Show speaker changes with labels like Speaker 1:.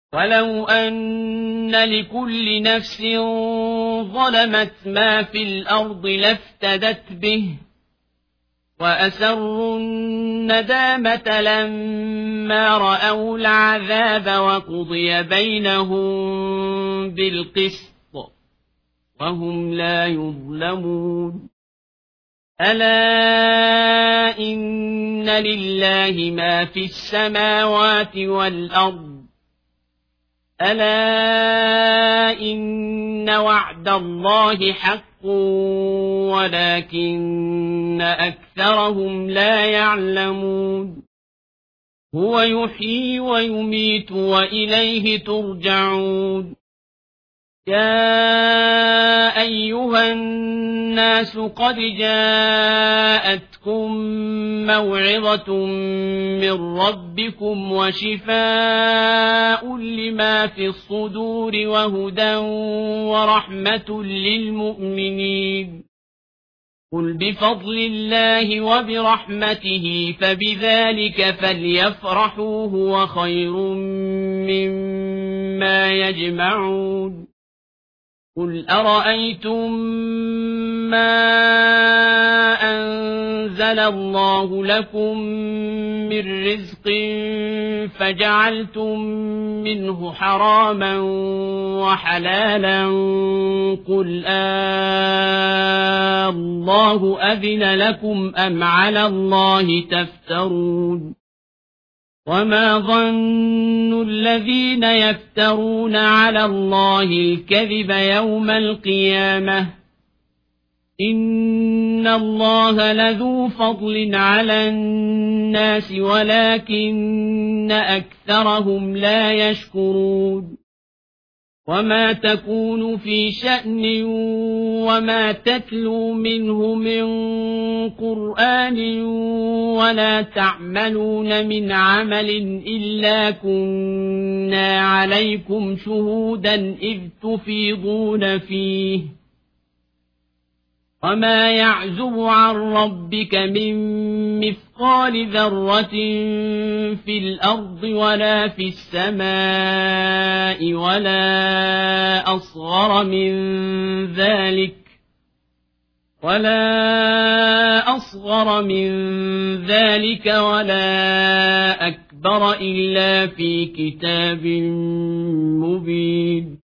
Speaker 1: ولو أن لكل نفس ظلمت ما في الأرض لافتدت به وأسروا الندامة لما رأوا العذاب وقضي بينهم بالقسط وهم لا يظلمون ألا إن لله ما في السماوات والأرض ألا إن وعد الله حق ولكن أكثرهم لا يعلمون هو يحيي ويميت وإليه ترجعون يا أيها الناس قد جاءتكم موعظة من ربكم وشفاء لما في الصدور وهدى ورحمة للمؤمنين قل بفضل الله وبرحمته فبذلك فليفرحوا هو خير مما يجمعون قل أرأيتم ما أنزل الله لكم من رزق فجعلتم منه حراما وحلالا قل الله أذن لكم أم على الله تفترون وما ظن الذين يفترون على الله الكذب يوم القيامة إن الله لذو فضل على الناس ولكن أكثرهم لا يشكرون وما تكون في شأن وما تتلو منه من قرآن ولا تعملون من عمل إلا كنا عليكم شهودا إذ تفيضون فيه وما يعزب عن ربك من مثقال ذرة في الأرض ولا في السماء ولا أصغر من ذلك ولا أكبر إلا في كتاب مبين